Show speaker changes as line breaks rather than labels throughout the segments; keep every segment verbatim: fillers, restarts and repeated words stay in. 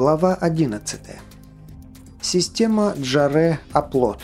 Глава одиннадцатая. Система Джаре-Оплот.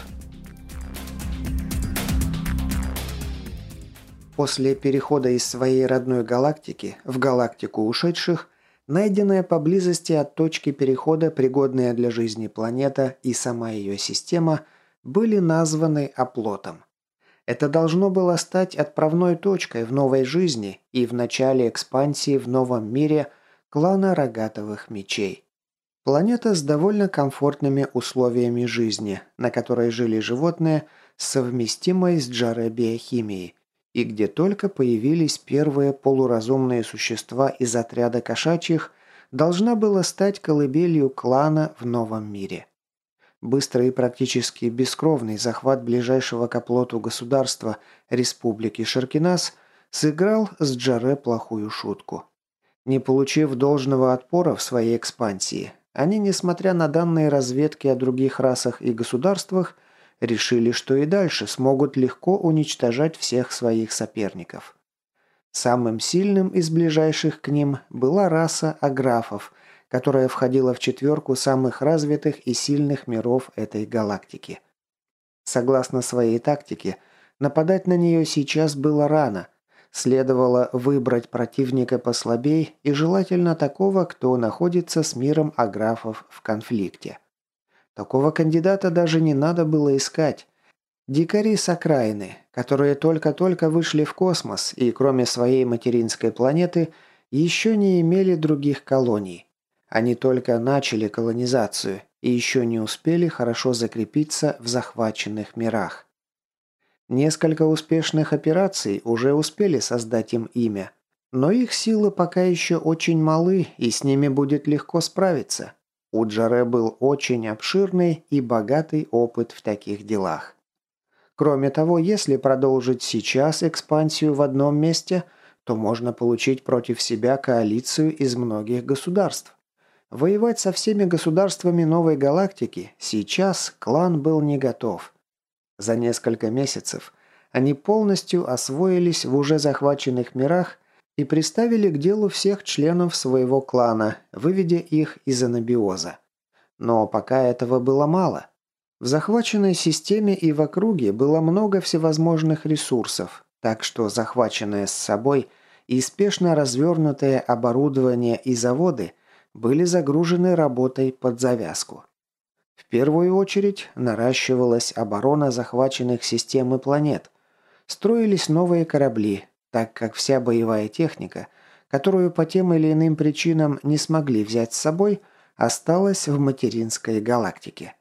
После перехода из своей родной галактики в галактику ушедших, найденная поблизости от точки перехода пригодная для жизни планета и сама ее система были названы Оплотом. Это должно было стать отправной точкой в новой жизни и в начале экспансии в новом мире клана Рогатовых Мечей. Планета с довольно комфортными условиями жизни, на которой жили животные с совместимой с Джаре-биохимией, и где только появились первые полуразумные существа из отряда кошачьих, должна была стать колыбелью клана в новом мире. Быстрый и практически бескровный захват ближайшего к оплоту государства Республики Шаркинас сыграл с Джаре плохую шутку. Не получив должного отпора в своей экспансии, они, несмотря на данные разведки о других расах и государствах, решили, что и дальше смогут легко уничтожать всех своих соперников. Самым сильным из ближайших к ним была раса аграфов, которая входила в четверку самых развитых и сильных миров этой галактики. Согласно своей тактике, нападать на нее сейчас было рано. Следовало выбрать противника послабей и желательно такого, кто находится с миром аграфов в конфликте. Такого кандидата даже не надо было искать. Дикари с окраины, которые только-только вышли в космос и кроме своей материнской планеты еще не имели других колоний. Они только начали колонизацию и еще не успели хорошо закрепиться в захваченных мирах. Несколько успешных операций уже успели создать им имя, но их силы пока еще очень малы, и с ними будет легко справиться. У Джаре был очень обширный и богатый опыт в таких делах. Кроме того, если продолжить сейчас экспансию в одном месте, то можно получить против себя коалицию из многих государств. Воевать со всеми государствами новой галактики сейчас клан был не готов. За несколько месяцев они полностью освоились в уже захваченных мирах и приставили к делу всех членов своего клана, выведя их из анабиоза. Но пока этого было мало. В захваченной системе и в округе было много всевозможных ресурсов, так что захваченное с собой и спешно развернутое оборудование и заводы были загружены работой под завязку. В первую очередь наращивалась оборона захваченных систем и планет. Строились новые корабли, так как вся боевая техника, которую по тем или иным причинам не смогли взять с собой, осталась в материнской галактике.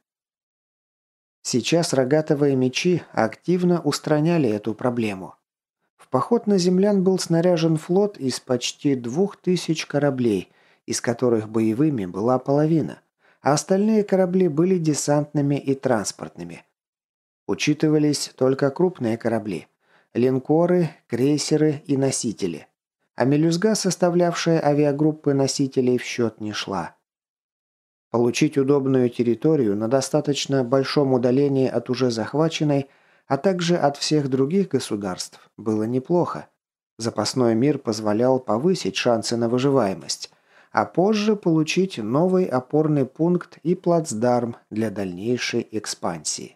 Сейчас рогатовые мечи активно устраняли эту проблему. В поход на землян был снаряжен флот из почти двух тысяч кораблей, из которых боевыми была половина, а остальные корабли были десантными и транспортными. Учитывались только крупные корабли – линкоры, крейсеры и носители. А мелюзга, составлявшая авиагруппы носителей, в счет не шла. Получить удобную территорию на достаточно большом удалении от уже захваченной, а также от всех других государств, было неплохо. Запасной мир позволял повысить шансы на выживаемость, а позже получить новый опорный пункт и плацдарм для дальнейшей экспансии.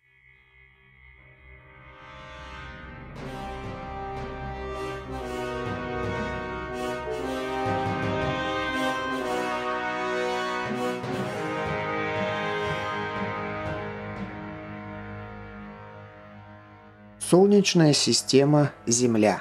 Солнечная система Земля.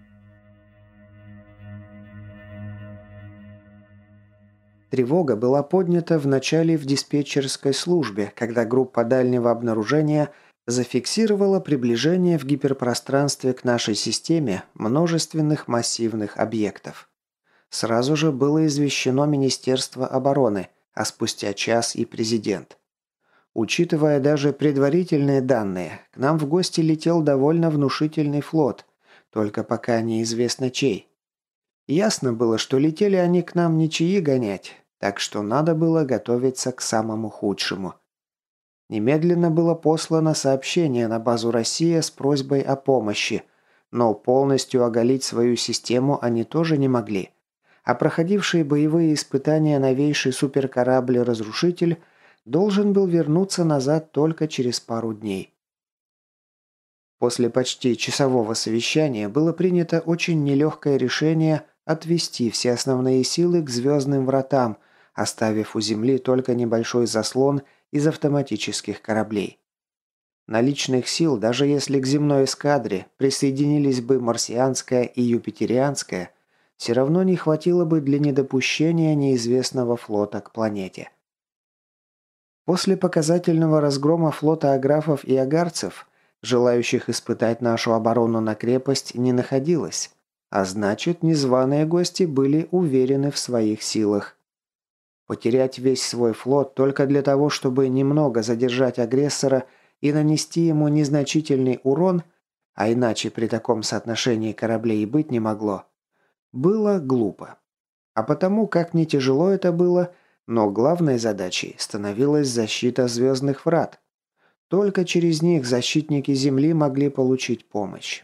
Тревога была поднята вначале в диспетчерской службе, когда группа дальнего обнаружения зафиксировала приближение в гиперпространстве к нашей системе множественных массивных объектов. Сразу же было извещено Министерство обороны, а спустя час и президент. Учитывая даже предварительные данные, к нам в гости летел довольно внушительный флот, только пока неизвестно чей. Ясно было, что летели они к нам ничьи гонять, так что надо было готовиться к самому худшему. Немедленно было послано сообщение на базу «Россия» с просьбой о помощи, но полностью оголить свою систему они тоже не могли. а проходивший боевые испытания новейший суперкорабль-разрушитель должен был вернуться назад только через пару дней. После почти часового совещания было принято очень нелегкое решение отвести все основные силы к звездным вратам, оставив у Земли только небольшой заслон из автоматических кораблей. Наличных сил, даже если к земной эскадре присоединились бы марсианская и юпитерианская, все равно не хватило бы для недопущения неизвестного флота к планете. После показательного разгрома флота аграфов и агарцев, желающих испытать нашу оборону на крепость, не находилось, а значит, незваные гости были уверены в своих силах. Потерять весь свой флот только для того, чтобы немного задержать агрессора и нанести ему незначительный урон, а иначе при таком соотношении кораблей и быть не могло, было глупо. А потому, как не тяжело это было, но главной задачей становилась защита звездных врат. Только через них защитники Земли могли получить помощь.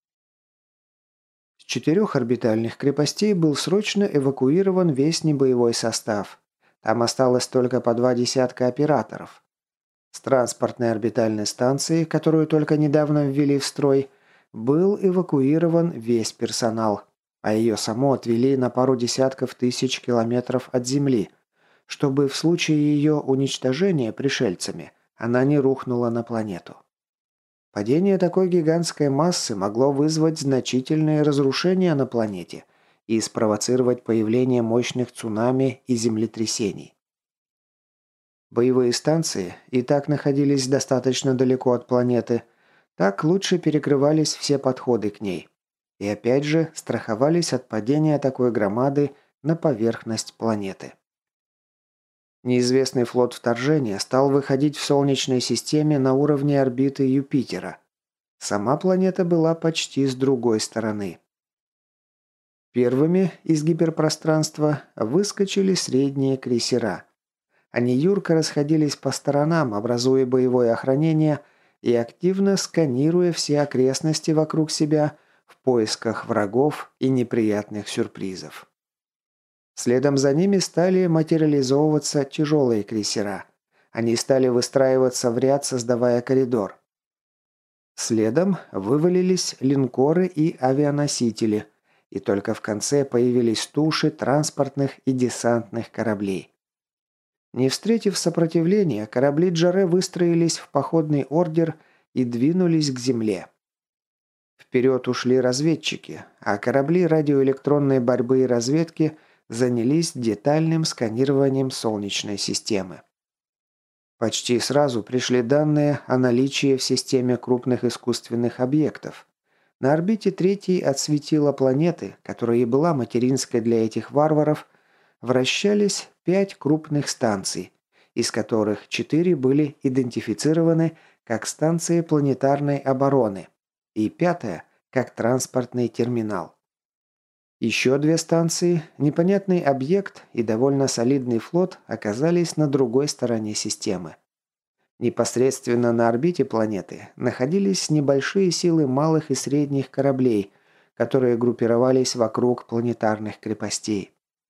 С четырех орбитальных крепостей был срочно эвакуирован весь небоевой состав. Там осталось только по два десятка операторов. С транспортной орбитальной станции, которую только недавно ввели в строй, был эвакуирован весь персонал, а ее само отвели на пару десятков тысяч километров от Земли, чтобы в случае ее уничтожения пришельцами она не рухнула на планету. Падение такой гигантской массы могло вызвать значительные разрушения на планете и спровоцировать появление мощных цунами и землетрясений. Боевые станции и так находились достаточно далеко от планеты, так лучше перекрывались все подходы к ней. И опять же страховались от падения такой громады на поверхность планеты. Неизвестный флот вторжения стал выходить в Солнечной системе на уровне орбиты Юпитера. Сама планета была почти с другой стороны. Первыми из гиперпространства выскочили средние крейсера. Они юрко расходились по сторонам, образуя боевое охранение и активно сканируя все окрестности вокруг себя в поисках врагов и неприятных сюрпризов. Следом за ними стали материализовываться тяжелые крейсера. Они стали выстраиваться в ряд, создавая коридор. Следом вывалились линкоры и авианосители, и только в конце появились туши транспортных и десантных кораблей. Не встретив сопротивления, корабли Джаре выстроились в походный ордер и двинулись к земле. Вперед ушли разведчики, а корабли радиоэлектронной борьбы и разведки занялись детальным сканированием Солнечной системы. Почти сразу пришли данные о наличии в системе крупных искусственных объектов. На орбите третьей от светила планеты, которая и была материнской для этих варваров, вращались пять крупных станций, из которых четыре были идентифицированы как станции планетарной обороны и пятая как транспортный терминал. Еще две станции, непонятный объект и довольно солидный флот оказались на другой стороне системы. Непосредственно на орбите планеты находились небольшие силы малых и средних кораблей, которые группировались вокруг планетарных крепостей.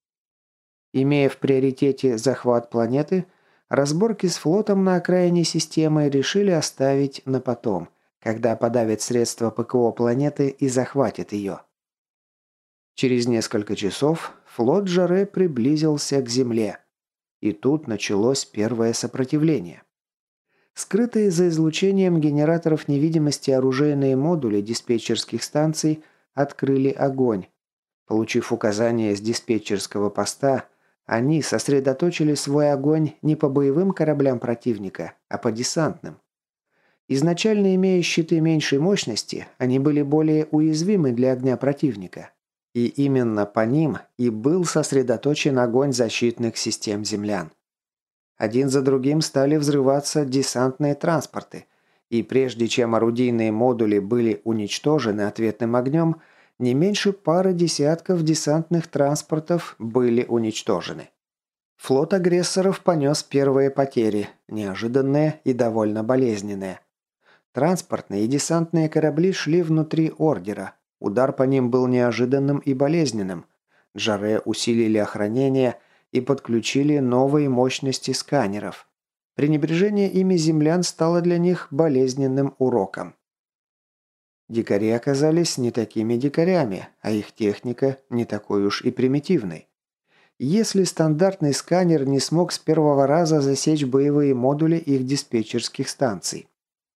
Имея в приоритете захват планеты, разборки с флотом на окраине системы решили оставить на потом, когда подавят средства ПКО планеты и захватят ее. Через несколько часов флот Джаре приблизился к Земле. И тут началось первое сопротивление. Скрытые за излучением генераторов невидимости оружейные модули диспетчерских станций открыли огонь. Получив указание с диспетчерского поста, они сосредоточили свой огонь не по боевым кораблям противника, а по десантным. Изначально имея щиты меньшей мощности, они были более уязвимы для огня противника. И именно по ним и был сосредоточен огонь защитных систем землян. Один за другим стали взрываться десантные транспорты, и прежде чем орудийные модули были уничтожены ответным огнем, не меньше пары десятков десантных транспортов были уничтожены. Флот агрессоров понес первые потери, неожиданные и довольно болезненные. Транспортные и десантные корабли шли внутри ордера. Удар по ним был неожиданным и болезненным, Джаре усилили охранение и подключили новые мощности сканеров. Пренебрежение ими землян стало для них болезненным уроком. Дикари оказались не такими дикарями, а их техника не такой уж и примитивной. Если стандартный сканер не смог с первого раза засечь боевые модули их диспетчерских станций.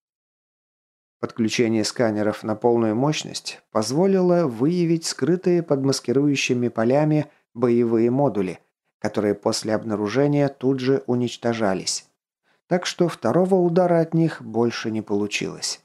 Подключение сканеров на полную мощность позволило выявить скрытые под маскирующими полями боевые модули, которые после обнаружения тут же уничтожались. Так что второго удара от них больше не получилось.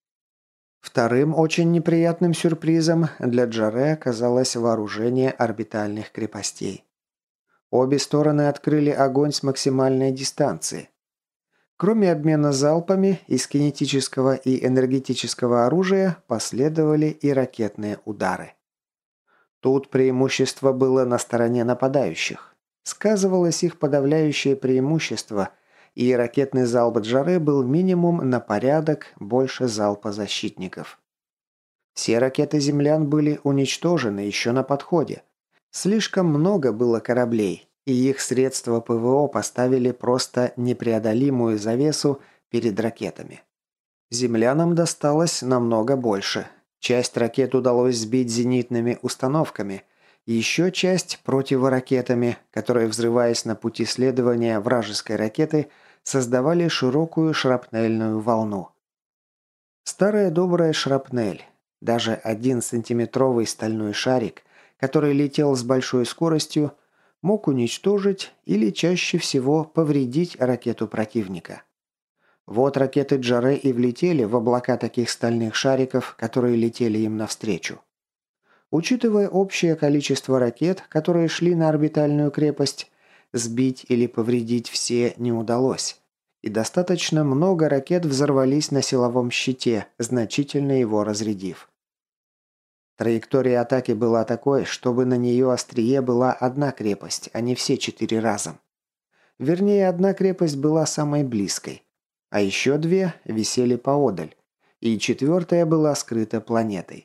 Вторым очень неприятным сюрпризом для Джаре оказалось вооружение орбитальных крепостей. Обе стороны открыли огонь с максимальной дистанции. Кроме обмена залпами из кинетического и энергетического оружия последовали и ракетные удары. Тут преимущество было на стороне нападающих. Сказывалось их подавляющее преимущество, и ракетный залп Джаре был минимум на порядок больше залпа защитников. Все ракеты землян были уничтожены еще на подходе. Слишком много было кораблей, и их средства ПВО поставили просто непреодолимую завесу перед ракетами. Землянам досталось намного больше. Часть ракет удалось сбить зенитными установками, еще часть противоракетами, которые, взрываясь на пути следования вражеской ракеты, создавали широкую шрапнельную волну. Старая добрая шрапнель. Даже один сантиметровый стальной шарик, который летел с большой скоростью, мог уничтожить или чаще всего повредить ракету противника. Вот ракеты Джаре и влетели в облака таких стальных шариков, которые летели им навстречу. Учитывая общее количество ракет, которые шли на орбитальную крепость, сбить или повредить все не удалось. И достаточно много ракет взорвались на силовом щите, значительно его разрядив. Траектория атаки была такой, чтобы на нее острие была одна крепость, а не все четыре разом. Вернее, одна крепость была самой близкой, а еще две висели поодаль, и четвертая была скрыта планетой.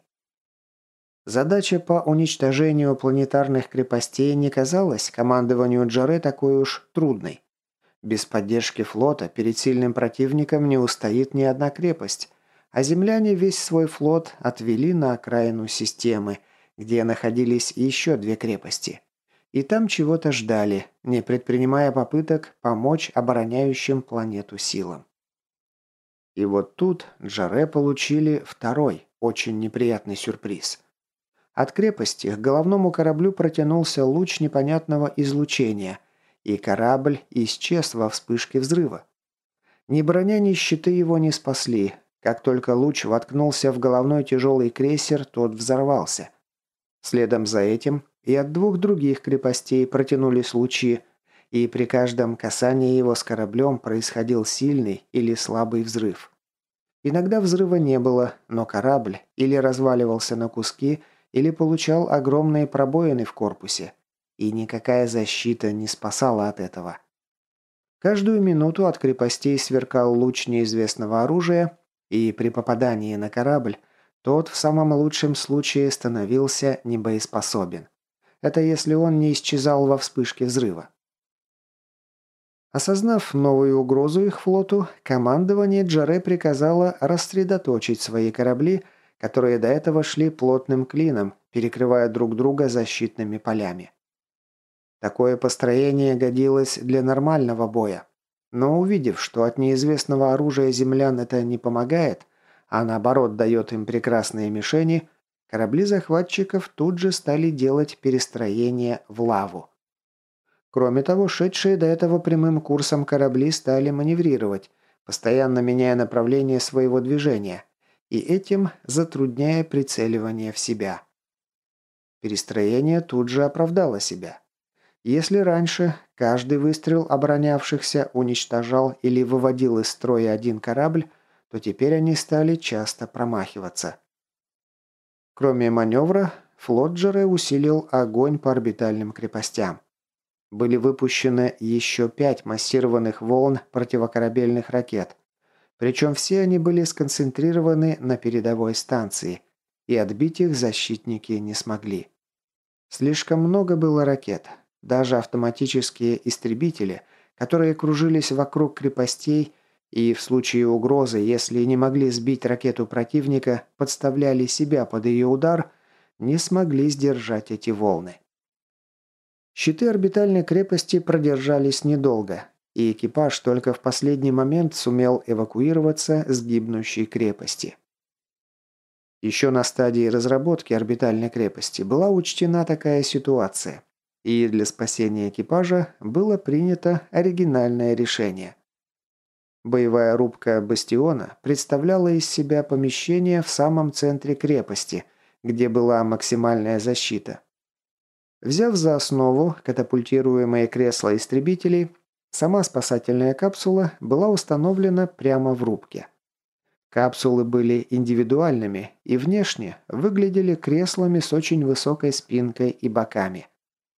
Задача по уничтожению планетарных крепостей не казалась командованию Джаре такой уж трудной. Без поддержки флота перед сильным противником не устоит ни одна крепость, а земляне весь свой флот отвели на окраину системы, где находились еще две крепости. И там чего-то ждали, не предпринимая попыток помочь обороняющим планету силам. И вот тут Джаре получили второй, очень неприятный сюрприз. От крепости к головному кораблю протянулся луч непонятного излучения, и корабль исчез во вспышке взрыва. Ни броня, ни щиты его не спасли. Как только луч воткнулся в головной тяжелый крейсер, тот взорвался. Следом за этим и от двух других крепостей протянулись лучи, и при каждом касании его с кораблем происходил сильный или слабый взрыв. Иногда взрыва не было, но корабль или разваливался на куски, или получал огромные пробоины в корпусе, и никакая защита не спасала от этого. Каждую минуту от крепостей сверкал луч неизвестного оружия, и при попадании на корабль тот в самом лучшем случае становился небоеспособен. Это если он не исчезал во вспышке взрыва. Осознав новую угрозу их флоту, командование Джаре приказало рассредоточить свои корабли, которые до этого шли плотным клином, перекрывая друг друга защитными полями. Такое построение годилось для нормального боя. Но увидев, что от неизвестного оружия землян это не помогает, а наоборот дает им прекрасные мишени, корабли захватчиков тут же стали делать перестроение в лаву. Кроме того, шедшие до этого прямым курсом корабли стали маневрировать, постоянно меняя направление своего движения, и этим затрудняя прицеливание в себя. Перестроение тут же оправдало себя. Если раньше каждый выстрел оборонявшихся уничтожал или выводил из строя один корабль, то теперь они стали часто промахиваться. Кроме маневра, флот Джаре усилил огонь по орбитальным крепостям. Были выпущены еще пять массированных волн противокорабельных ракет, причем все они были сконцентрированы на передовой станции, и отбить их защитники не смогли. Слишком много было ракет. Даже автоматические истребители, которые кружились вокруг крепостей и в случае угрозы, если не могли сбить ракету противника, подставляли себя под ее удар, не смогли сдержать эти волны. Щиты орбитальной крепости продержались недолго, и экипаж только в последний момент сумел эвакуироваться с гибнущей крепости. Еще на стадии разработки орбитальной крепости была учтена такая ситуация, и для спасения экипажа было принято оригинальное решение. Боевая рубка «Бастиона» представляла из себя помещение в самом центре крепости, где была максимальная защита. Взяв за основу катапультируемые кресла истребителей, сама спасательная капсула была установлена прямо в рубке. Капсулы были индивидуальными и внешне выглядели креслами с очень высокой спинкой и боками.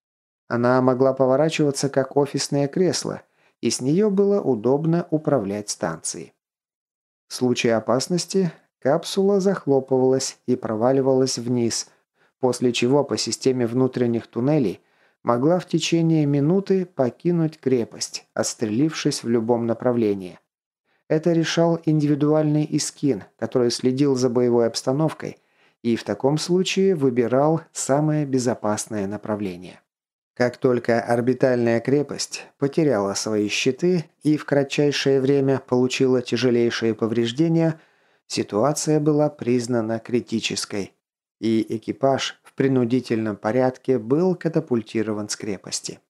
Она могла поворачиваться как офисное кресло, и с нее было удобно управлять станцией. В случае опасности капсула захлопывалась и проваливалась вниз, после чего по системе внутренних туннелей могла в течение минуты покинуть крепость, отстрелившись в любом направлении. Это решал индивидуальный Искин, который следил за боевой обстановкой и в таком случае выбирал самое безопасное направление. Как только орбитальная крепость потеряла свои щиты и в кратчайшее время получила тяжелейшие повреждения, ситуация была признана критической, и экипаж в принудительном порядке был катапультирован с крепости.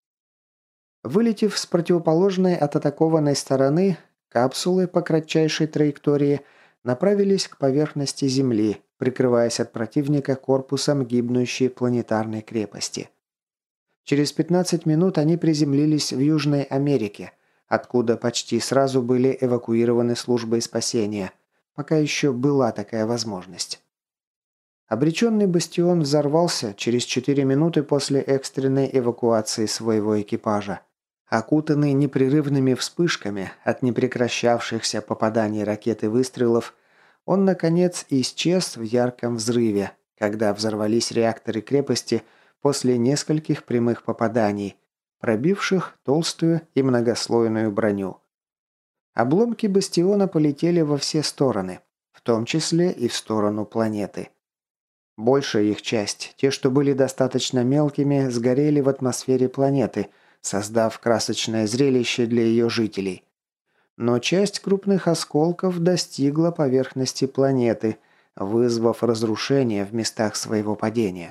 Вылетев с противоположной от атакованной стороны, капсулы по кратчайшей траектории направились к поверхности Земли, прикрываясь от противника корпусом гибнущей планетарной крепости. Через пятнадцать минут они приземлились в Южной Америке, откуда почти сразу были эвакуированы службой спасения, пока еще была такая возможность. Обреченный бастион взорвался через четыре минуты после экстренной эвакуации своего экипажа. Окутанный непрерывными вспышками от непрекращавшихся попаданий ракет и выстрелов, он, наконец, исчез в ярком взрыве, когда взорвались реакторы крепости после нескольких прямых попаданий, пробивших толстую и многослойную броню. Обломки бастиона полетели во все стороны, в том числе и в сторону планеты. Большая их часть, те, что были достаточно мелкими, сгорели в атмосфере планеты, создав красочное зрелище для ее жителей. Но часть крупных осколков достигла поверхности планеты, вызвав разрушение в местах своего падения.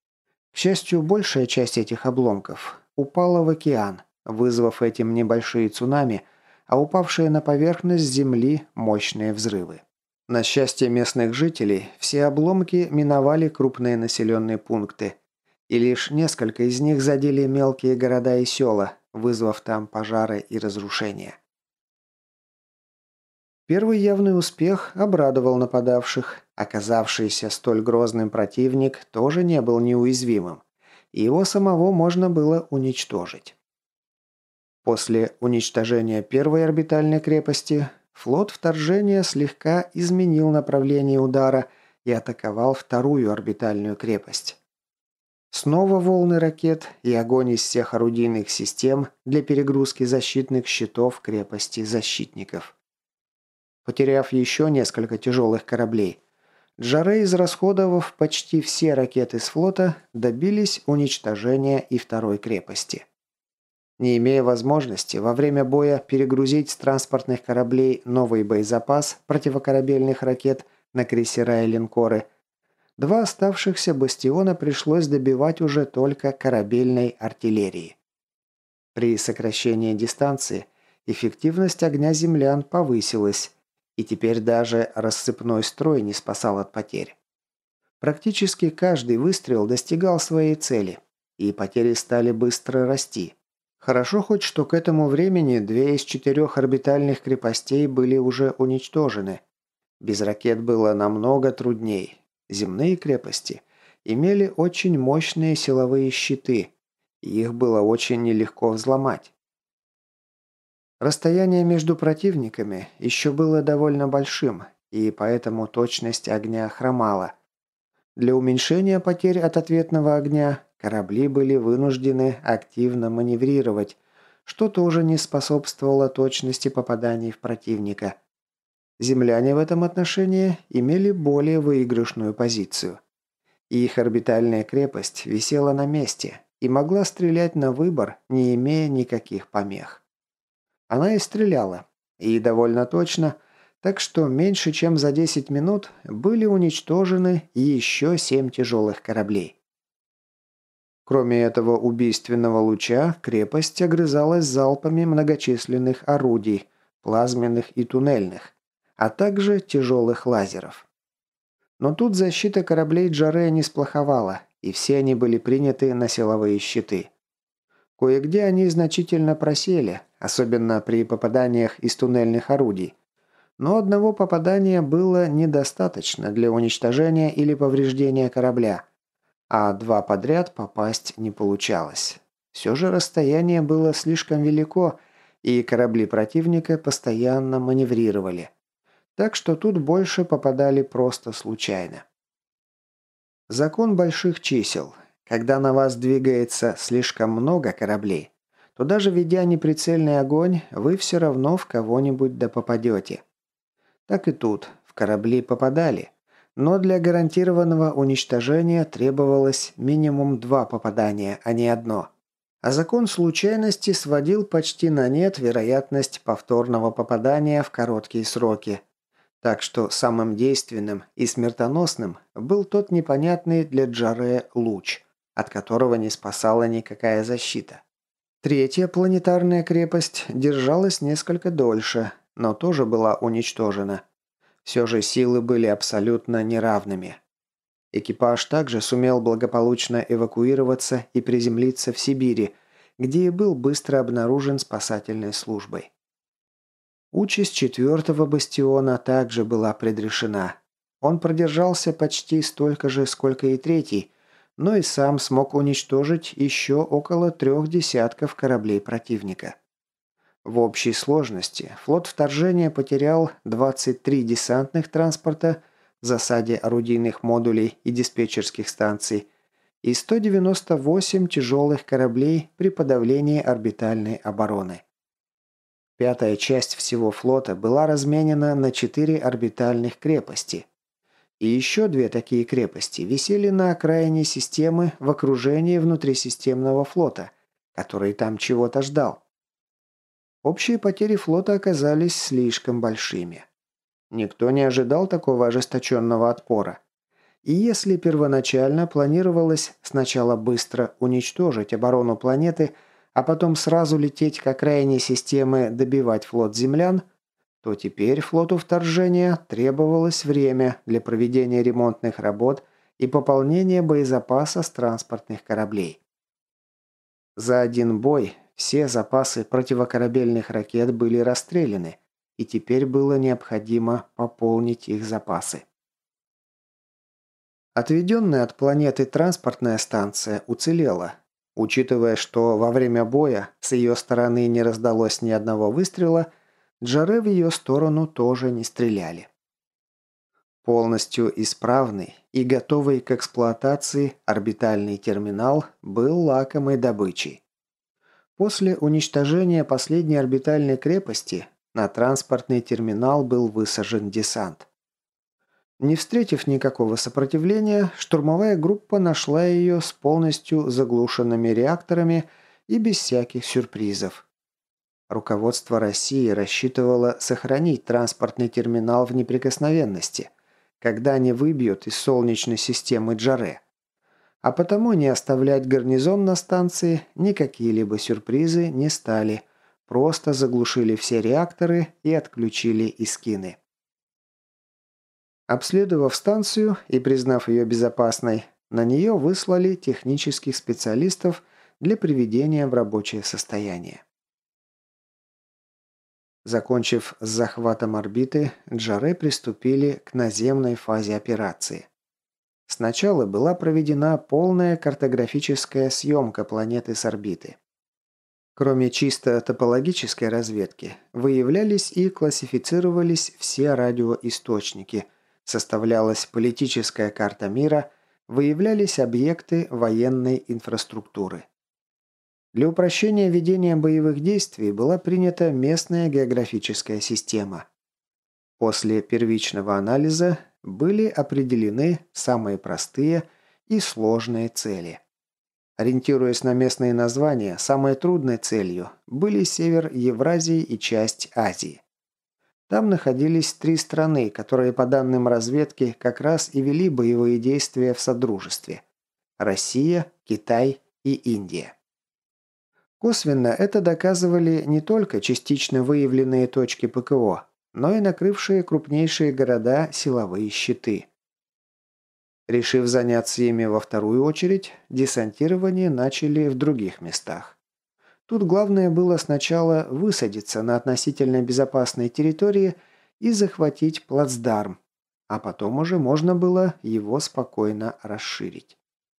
К счастью, большая часть этих обломков упала в океан, вызвав этим небольшие цунами, а упавшие на поверхность Земли мощные взрывы. На счастье местных жителей, все обломки миновали крупные населенные пункты, и лишь несколько из них задели мелкие города и села, вызвав там пожары и разрушения. Первый явный успех обрадовал нападавших. Оказавшийся столь грозным противник тоже не был неуязвимым, и его самого можно было уничтожить. После уничтожения первой орбитальной крепости флот вторжения слегка изменил направление удара и атаковал вторую орбитальную крепость. Снова волны ракет и огонь из всех орудийных систем для перегрузки защитных щитов крепости защитников. Потеряв еще несколько тяжелых кораблей, Джаре, израсходовав почти все ракеты с флота, добились уничтожения и второй крепости. Не имея возможности во время боя перегрузить с транспортных кораблей новый боезапас противокорабельных ракет на крейсера и линкоры, два оставшихся бастиона пришлось добивать уже только корабельной артиллерией. При сокращении дистанции эффективность огня землян повысилась, и теперь даже рассыпной строй не спасал от потерь. Практически каждый выстрел достигал своей цели, и потери стали быстро расти. Хорошо хоть, что к этому времени две из четырех орбитальных крепостей были уже уничтожены. Без ракет было намного трудней. Земные крепости имели очень мощные силовые щиты, и их было очень нелегко взломать. Расстояние между противниками еще было довольно большим, и поэтому точность огня хромала. Для уменьшения потерь от ответного огня корабли были вынуждены активно маневрировать, что тоже не способствовало точности попаданий в противника. Земляне в этом отношении имели более выигрышную позицию. Их орбитальная крепость висела на месте и могла стрелять на выбор, не имея никаких помех. Она и стреляла, и довольно точно, так что меньше чем за десять минут были уничтожены еще семь тяжелых кораблей. Кроме этого убийственного луча, крепость огрызалась залпами многочисленных орудий, плазменных и туннельных, а также тяжелых лазеров. Но тут защита кораблей Джаре не сплоховала, и все они были приняты на силовые щиты. Кое-где они значительно просели, особенно при попаданиях из туннельных орудий. Но одного попадания было недостаточно для уничтожения или повреждения корабля, а два подряд попасть не получалось. Все же расстояние было слишком велико, и корабли противника постоянно маневрировали. Так что тут больше попадали просто случайно. Закон больших чисел. Когда на вас двигается слишком много кораблей, то даже ведя неприцельный огонь, вы все равно в кого-нибудь да попадете. Так и тут, в корабли попадали, но для гарантированного уничтожения требовалось минимум два попадания, а не одно. А закон случайности сводил почти на нет вероятность повторного попадания в короткие сроки. Так что самым действенным и смертоносным был тот непонятный для Джаре луч, от которого не спасала никакая защита. Третья планетарная крепость держалась несколько дольше, но тоже была уничтожена. Все же силы были абсолютно неравными. Экипаж также сумел благополучно эвакуироваться и приземлиться в Сибири, где и был быстро обнаружен спасательной службой. Участь четвертого бастиона также была предрешена. Он продержался почти столько же, сколько и третий, но и сам смог уничтожить еще около трех десятков кораблей противника. В общей сложности флот вторжения потерял двадцать три десантных транспорта в засаде орудийных модулей и диспетчерских станций и сто девяносто восемь тяжелых кораблей при подавлении орбитальной обороны. Пятая часть всего флота была разменена на четыре орбитальных крепости. И еще две такие крепости висели на окраине системы в окружении внутрисистемного флота, который там чего-то ждал. Общие потери флота оказались слишком большими. Никто не ожидал такого ожесточенного отпора. И если первоначально планировалось сначала быстро уничтожить оборону планеты, а потом сразу лететь к окраине системы добивать флот землян, то теперь флоту вторжения требовалось время для проведения ремонтных работ и пополнения боезапаса с транспортных кораблей. За один бой все запасы противокорабельных ракет были расстреляны, и теперь было необходимо пополнить их запасы. Отведенная от планеты транспортная станция уцелела. Учитывая, что во время боя с ее стороны не раздалось ни одного выстрела, Джаре в ее сторону тоже не стреляли. Полностью исправный и готовый к эксплуатации орбитальный терминал был лакомой добычей. После уничтожения последней орбитальной крепости на транспортный терминал был высажен десант. Не встретив никакого сопротивления, штурмовая группа нашла ее с полностью заглушенными реакторами и без всяких сюрпризов. Руководство России рассчитывало сохранить транспортный терминал в неприкосновенности, когда они выбьют из Солнечной системы Джаре. А потому не оставлять гарнизон на станции, ни какие-либо сюрпризы не стали, просто заглушили все реакторы и отключили искины. Обследовав станцию и признав ее безопасной, на нее выслали технических специалистов для приведения в рабочее состояние. Закончив с захватом орбиты, Джаре приступили к наземной фазе операции. Сначала была проведена полная картографическая съемка планеты с орбиты. Кроме чисто топологической разведки, выявлялись и классифицировались все радиоисточники, составлялась политическая карта мира, выявлялись объекты военной инфраструктуры. Для упрощения ведения боевых действий была принята местная географическая система. После первичного анализа были определены самые простые и сложные цели. Ориентируясь на местные названия, самой трудной целью были север Евразии и часть Азии. Там находились три страны, которые, по данным разведки, как раз и вели боевые действия в Содружестве – Россия, Китай и Индия. Косвенно это доказывали не только частично выявленные точки ПКО, но и накрывшие крупнейшие города силовые щиты. Решив заняться ими во вторую очередь, десантирование начали в других местах. Тут главное было сначала высадиться на относительно безопасной территории и захватить плацдарм, а потом уже можно было его спокойно расширить.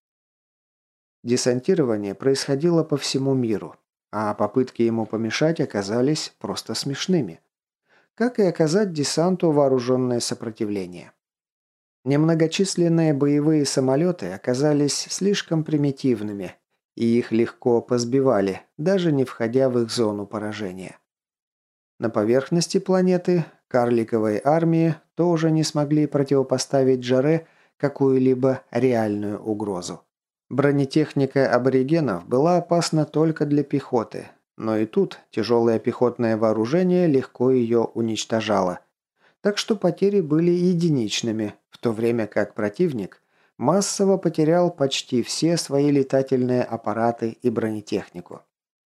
Десантирование происходило по всему миру, а попытки ему помешать оказались просто смешными. Как и оказать десанту вооруженное сопротивление. Немногочисленные боевые самолеты оказались слишком примитивными, и их легко позбивали, даже не входя в их зону поражения. На поверхности планеты карликовой армии тоже не смогли противопоставить Джаре какую-либо реальную угрозу. Бронетехника аборигенов была опасна только для пехоты, но и тут тяжелое пехотное вооружение легко ее уничтожало. Так что потери были единичными, в то время как противник массово потерял почти все свои летательные аппараты и бронетехнику.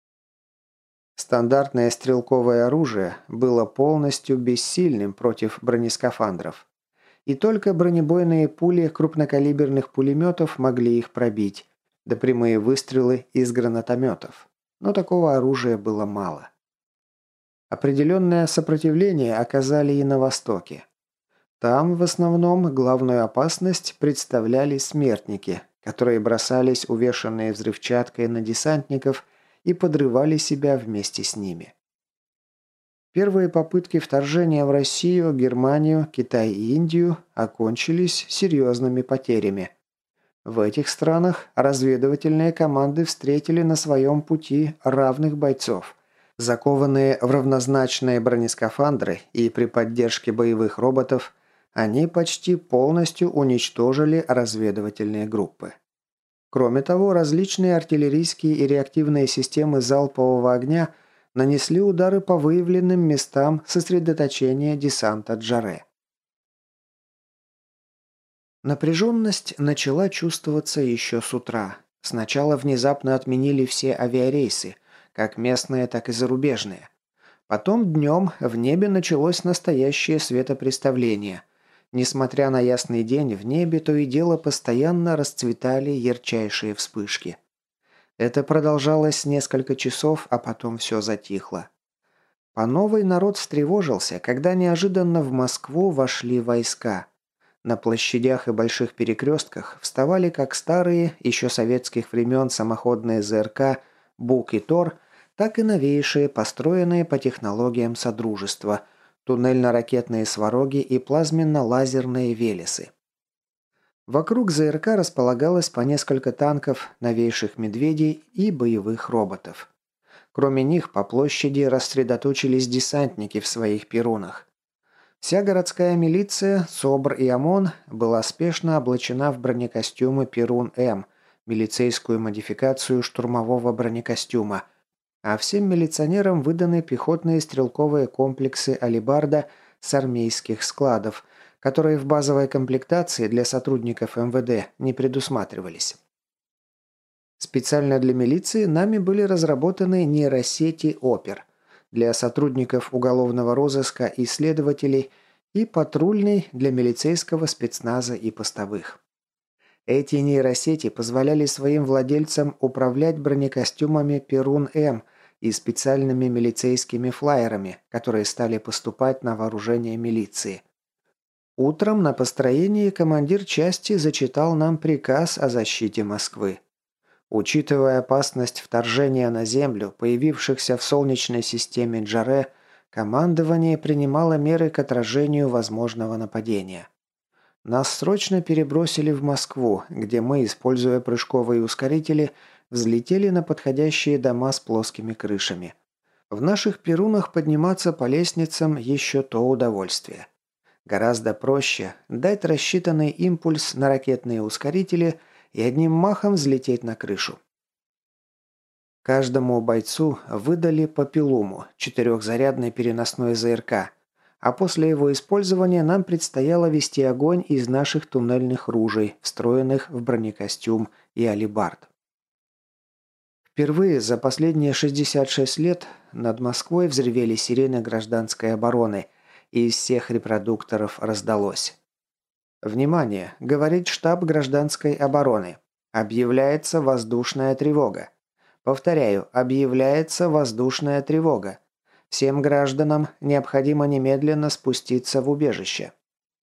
Стандартное стрелковое оружие было полностью бессильным против бронескафандров. И только бронебойные пули крупнокалиберных пулеметов могли их пробить, да прямые выстрелы из гранатометов. Но такого оружия было мало. Определенное сопротивление оказали и на Востоке. Там, в основном, главную опасность представляли смертники, которые бросались увешанные взрывчаткой на десантников и подрывали себя вместе с ними. Первые попытки вторжения в Россию, Германию, Китай и Индию окончились серьезными потерями. В этих странах разведывательные команды встретили на своем пути равных бойцов. Закованные в равнозначные бронескафандры и при поддержке боевых роботов, они почти полностью уничтожили разведывательные группы. Кроме того, различные артиллерийские и реактивные системы залпового огня нанесли удары по выявленным местам сосредоточения десанта Джаре. Напряженность начала чувствоваться еще с утра. Сначала внезапно отменили все авиарейсы, как местные, так и зарубежные. Потом днем в небе началось настоящее светопреставление. Несмотря на ясный день, в небе то и дело постоянно расцветали ярчайшие вспышки. Это продолжалось несколько часов, а потом все затихло. По новой народ встревожился, когда неожиданно в Москву вошли войска. На площадях и больших перекрестках вставали как старые, еще советских времен самоходные ЗРК «Бук» и «Тор», так и новейшие, построенные по технологиям Содружества, туннельно-ракетные свароги и плазменно-лазерные «Велесы». Вокруг ЗРК располагалось по несколько танков, новейших «Медведей» и боевых роботов. Кроме них по площади рассредоточились десантники в своих перунах. Вся городская милиция, СОБР и ОМОН была спешно облачена в бронекостюмы «Перун-М», милицейскую модификацию штурмового бронекостюма, а всем милиционерам выданы пехотные стрелковые комплексы «Алибарда» с армейских складов, которые в базовой комплектации для сотрудников эм вэ дэ не предусматривались. Специально для милиции нами были разработаны нейросети «Опер» для сотрудников уголовного розыска и следователей и патрульный для милицейского спецназа и постовых. Эти нейросети позволяли своим владельцам управлять бронекостюмами «Перун-М» и специальными милицейскими флайерами, которые стали поступать на вооружение милиции. Утром на построении командир части зачитал нам приказ о защите Москвы. Учитывая опасность вторжения на Землю, появившихся в Солнечной системе Джаре, командование принимало меры к отражению возможного нападения. Нас срочно перебросили в Москву, где мы, используя прыжковые ускорители, взлетели на подходящие дома с плоскими крышами. В наших перунах подниматься по лестницам еще то удовольствие. Гораздо проще дать рассчитанный импульс на ракетные ускорители и одним махом взлететь на крышу. Каждому бойцу выдали по пилуму, четырехзарядный переносной ЗРК, а после его использования нам предстояло вести огонь из наших туннельных ружей, встроенных в бронекостюм и алибард. Впервые за последние шестьдесят шесть лет над Москвой взревели сирены гражданской обороны, и из всех репродукторов раздалось. «Внимание!» — говорит штаб гражданской обороны. «Объявляется воздушная тревога. Повторяю, объявляется воздушная тревога. Всем гражданам необходимо немедленно спуститься в убежище».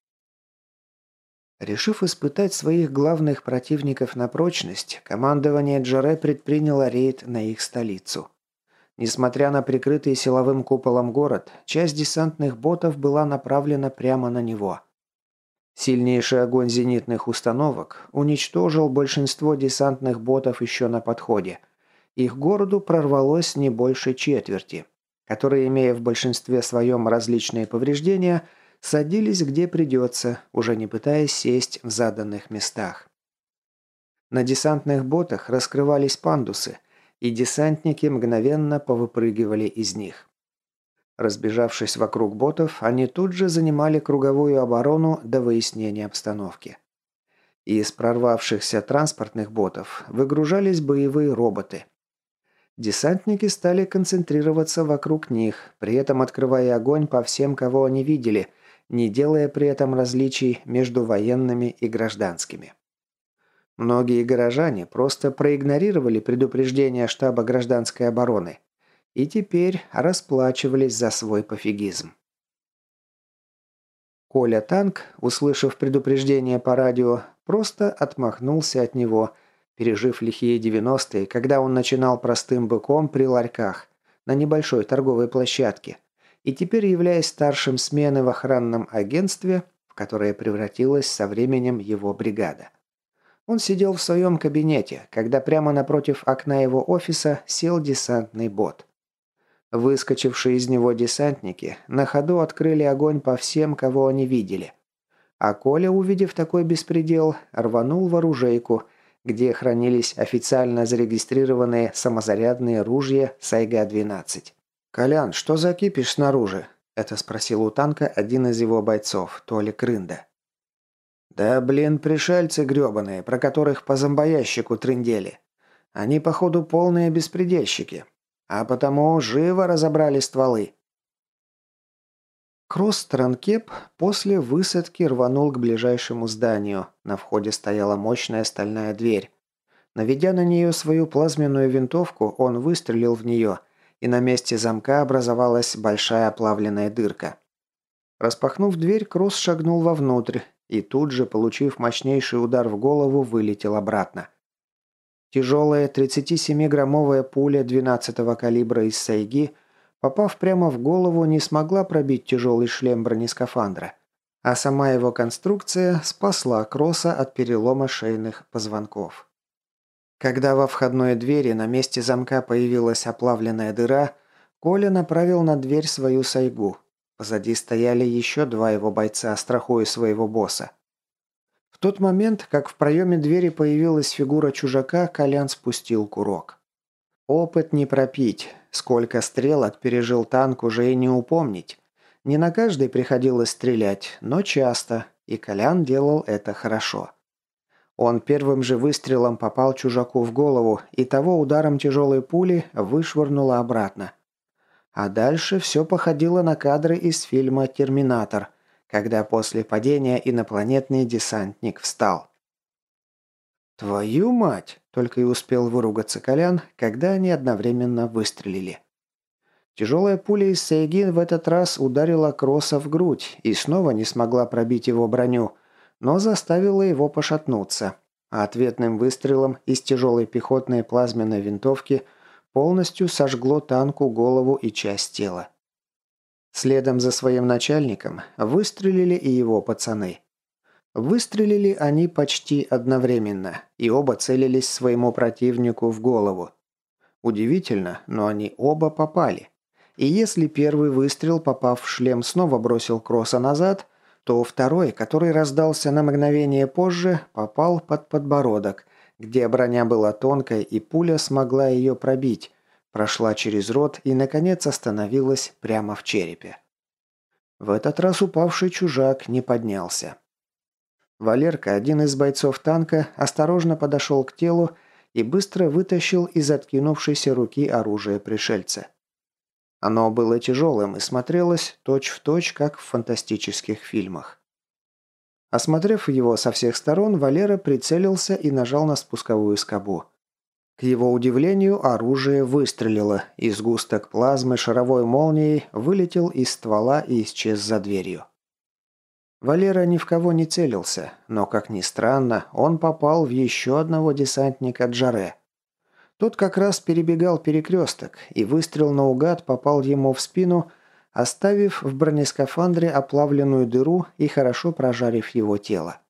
Решив испытать своих главных противников на прочность, командование Джаре предприняло рейд на их столицу. Несмотря на прикрытый силовым куполом город, часть десантных ботов была направлена прямо на него. Сильнейший огонь зенитных установок уничтожил большинство десантных ботов еще на подходе. Их городу прорвалось не больше четверти, которые, имея в большинстве своем различные повреждения, садились где придется, уже не пытаясь сесть в заданных местах. На десантных ботах раскрывались пандусы, и десантники мгновенно повыпрыгивали из них. Разбежавшись вокруг ботов, они тут же занимали круговую оборону до выяснения обстановки. Из прорвавшихся транспортных ботов выгружались боевые роботы. Десантники стали концентрироваться вокруг них, при этом открывая огонь по всем, кого они видели, не делая при этом различий между военными и гражданскими. Многие горожане просто проигнорировали предупреждение штаба гражданской обороны и теперь расплачивались за свой пофигизм. Коля Танк, услышав предупреждение по радио, просто отмахнулся от него, пережив лихие девяностые, когда он начинал простым быком при ларьках на небольшой торговой площадке, и теперь являясь старшим смены в охранном агентстве, в которое превратилась со временем его бригада. Он сидел в своем кабинете, когда прямо напротив окна его офиса сел десантный бот. Выскочившие из него десантники на ходу открыли огонь по всем, кого они видели. А Коля, увидев такой беспредел, рванул в оружейку, где хранились официально зарегистрированные самозарядные ружья Сайга двенадцать. «Колян, что за кипиш снаружи?» – это спросил у танка один из его бойцов, Толик Рында. «Да блин, пришельцы грёбаные, про которых по зомбоящику трындели. Они, походу, полные беспредельщики. А потому живо разобрали стволы». Кросс-транкеп после высадки рванул к ближайшему зданию. На входе стояла мощная стальная дверь. Наведя на нее свою плазменную винтовку, он выстрелил в нее, и на месте замка образовалась большая оплавленная дырка. Распахнув дверь, Кросс шагнул вовнутрь и тут же, получив мощнейший удар в голову, вылетел обратно. Тяжелая тридцатисемиграммовая пуля двенадцатого калибра из Сайги, попав прямо в голову, не смогла пробить тяжелый шлем бронескафандра, а сама его конструкция спасла Кросса от перелома шейных позвонков. Когда во входной двери на месте замка появилась оплавленная дыра, Коля направил на дверь свою Сайгу. Позади стояли еще два его бойца, страхуя своего босса. В тот момент, как в проеме двери появилась фигура чужака, Колян спустил курок. Опыт не пропить. Сколько стрелок пережил танк, уже и не упомнить. Не на каждой приходилось стрелять, но часто, и Колян делал это хорошо. Он первым же выстрелом попал чужаку в голову, и того ударом тяжелой пули вышвырнуло обратно. А дальше все походило на кадры из фильма «Терминатор», когда после падения инопланетный десантник встал. «Твою мать!» – только и успел выругаться Колян, когда они одновременно выстрелили. Тяжелая пуля из Сайги в этот раз ударила Кросса в грудь и снова не смогла пробить его броню, но заставила его пошатнуться, а ответным выстрелом из тяжелой пехотной плазменной винтовки полностью сожгло танку голову и часть тела. Следом за своим начальником выстрелили и его пацаны. Выстрелили они почти одновременно, и оба целились своему противнику в голову. Удивительно, но они оба попали. И если первый выстрел, попав в шлем, снова бросил Кросса назад, то второй, который раздался на мгновение позже, попал под подбородок, где броня была тонкой и пуля смогла ее пробить, прошла через рот и, наконец, остановилась прямо в черепе. В этот раз упавший чужак не поднялся. Валерка, один из бойцов танка, осторожно подошел к телу и быстро вытащил из откинувшейся руки оружие пришельца. Оно было тяжелым и смотрелось точь-в-точь, как в фантастических фильмах. Осмотрев его со всех сторон, Валера прицелился и нажал на спусковую скобу. К его удивлению, оружие выстрелило, и сгусток плазмы шаровой молнией вылетел из ствола и исчез за дверью. Валера ни в кого не целился, но, как ни странно, он попал в еще одного десантника Джаре. Тот как раз перебегал перекресток, и выстрел наугад попал ему в спину, оставив в бронескафандре оплавленную дыру и хорошо прожарив его тело.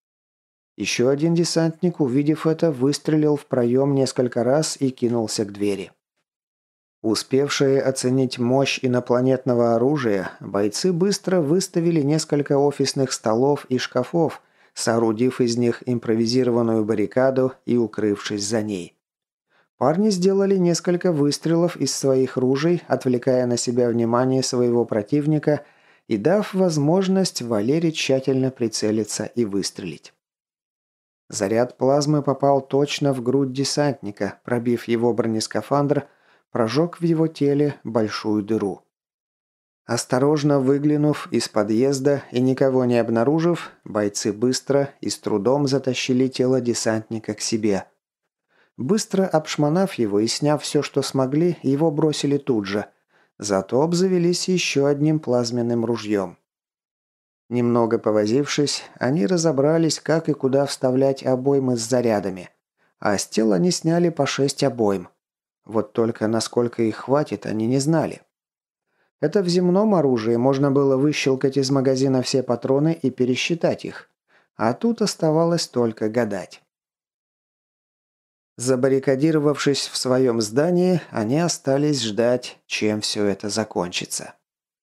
Еще один десантник, увидев это, выстрелил в проем несколько раз и кинулся к двери. Успевшие оценить мощь инопланетного оружия, бойцы быстро выставили несколько офисных столов и шкафов, соорудив из них импровизированную баррикаду и укрывшись за ней. Парни сделали несколько выстрелов из своих ружей, отвлекая на себя внимание своего противника и дав возможность Валере тщательно прицелиться и выстрелить. Заряд плазмы попал точно в грудь десантника, пробив его бронескафандр, прожег в его теле большую дыру. Осторожно выглянув из подъезда и никого не обнаружив, бойцы быстро и с трудом затащили тело десантника к себе. Быстро обшмонав его и сняв все, что смогли, его бросили тут же, зато обзавелись еще одним плазменным ружьем. Немного повозившись, они разобрались, как и куда вставлять обоймы с зарядами, а с тела они сняли по шесть обойм. Вот только насколько их хватит, они не знали. Это в земном оружии можно было выщелкать из магазина все патроны и пересчитать их, а тут оставалось только гадать. Забаррикадировавшись в своем здании, они остались ждать, чем все это закончится.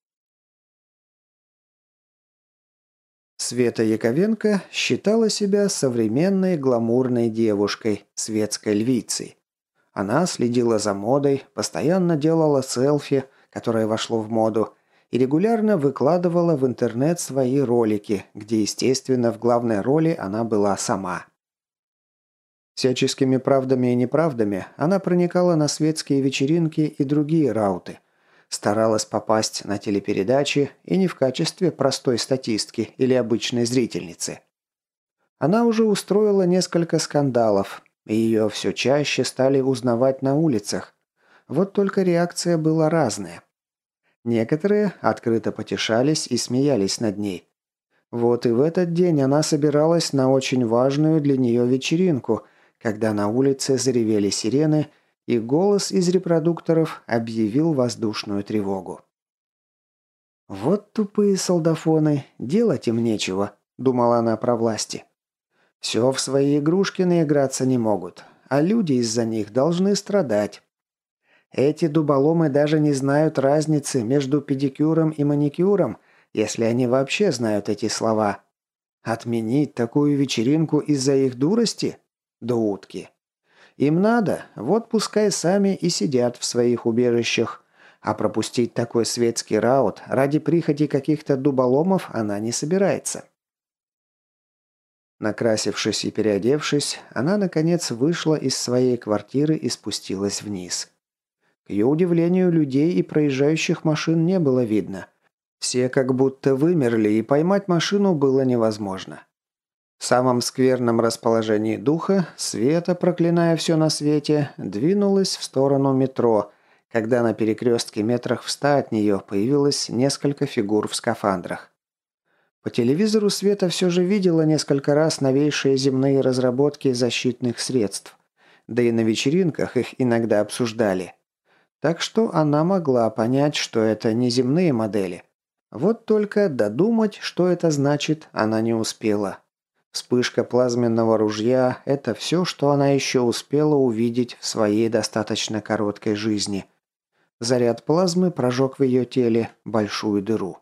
Света Яковенко считала себя современной гламурной девушкой, светской львицей. Она следила за модой, постоянно делала селфи, которое вошло в моду, и регулярно выкладывала в интернет свои ролики, где, естественно, в главной роли она была сама. Всяческими правдами и неправдами она проникала на светские вечеринки и другие рауты. Старалась попасть на телепередачи и не в качестве простой статистки или обычной зрительницы. Она уже устроила несколько скандалов, и ее все чаще стали узнавать на улицах. Вот только реакция была разная. Некоторые открыто потешались и смеялись над ней. Вот и в этот день она собиралась на очень важную для нее вечеринку, когда на улице заревели сирены, и голос из репродукторов объявил воздушную тревогу. «Вот тупые солдафоны, делать им нечего», – думала она про власти. «Все в свои игрушки наиграться не могут, а люди из-за них должны страдать. Эти дуболомы даже не знают разницы между педикюром и маникюром, если они вообще знают эти слова. Отменить такую вечеринку из-за их дурости? Да утки. Им надо, вот пускай сами и сидят в своих убежищах, а пропустить такой светский раут ради прихоти каких-то дуболомов она не собирается». Накрасившись и переодевшись, она, наконец, вышла из своей квартиры и спустилась вниз. К ее удивлению, людей и проезжающих машин не было видно. Все как будто вымерли, и поймать машину было невозможно. В самом скверном расположении духа Света, проклиная все на свете, двинулась в сторону метро, когда на перекрестке метрах в ста от нее появилось несколько фигур в скафандрах. По телевизору Света все же видела несколько раз новейшие земные разработки защитных средств, да и на вечеринках их иногда обсуждали. Так что она могла понять, что это не земные модели. Вот только додумать, что это значит, она не успела. Вспышка плазменного ружья – это все, что она еще успела увидеть в своей достаточно короткой жизни. Заряд плазмы прожег в ее теле большую дыру.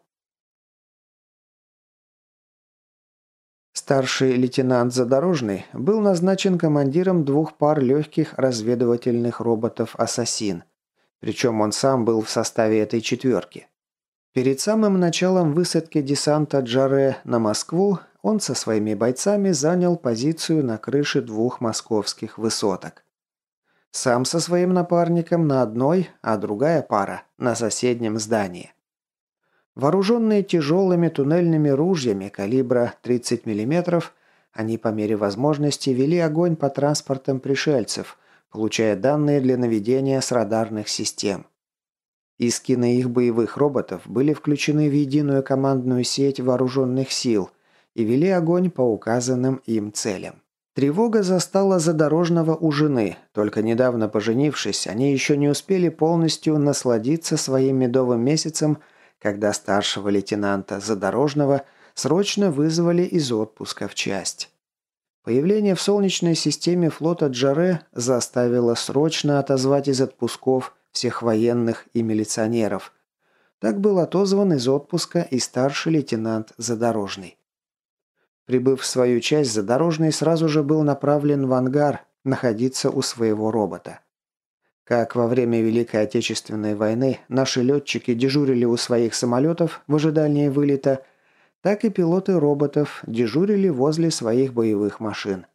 Старший лейтенант Задорожный был назначен командиром двух пар легких разведывательных роботов «Ассасин». Причем он сам был в составе этой четверки. Перед самым началом высадки десанта Джаре на Москву он со своими бойцами занял позицию на крыше двух московских высоток. Сам со своим напарником на одной, а другая пара на соседнем здании. Вооруженные тяжелыми туннельными ружьями калибра тридцать миллиметров, они по мере возможности вели огонь по транспортам пришельцев, получая данные для наведения с радарных систем. Искины их боевых роботов были включены в единую командную сеть вооруженных сил и вели огонь по указанным им целям. Тревога застала Задорожного у жены, только недавно поженившись, они еще не успели полностью насладиться своим медовым месяцем, когда старшего лейтенанта Задорожного срочно вызвали из отпуска в часть. Появление в Солнечной системе флота Джаре заставило срочно отозвать из отпусков всех военных и милиционеров. Так был отозван из отпуска и старший лейтенант Задорожный. Прибыв в свою часть, Задорожный сразу же был направлен в ангар находиться у своего робота. Как во время Великой Отечественной войны наши летчики дежурили у своих самолетов в ожидании вылета, так и пилоты роботов дежурили возле своих боевых машин.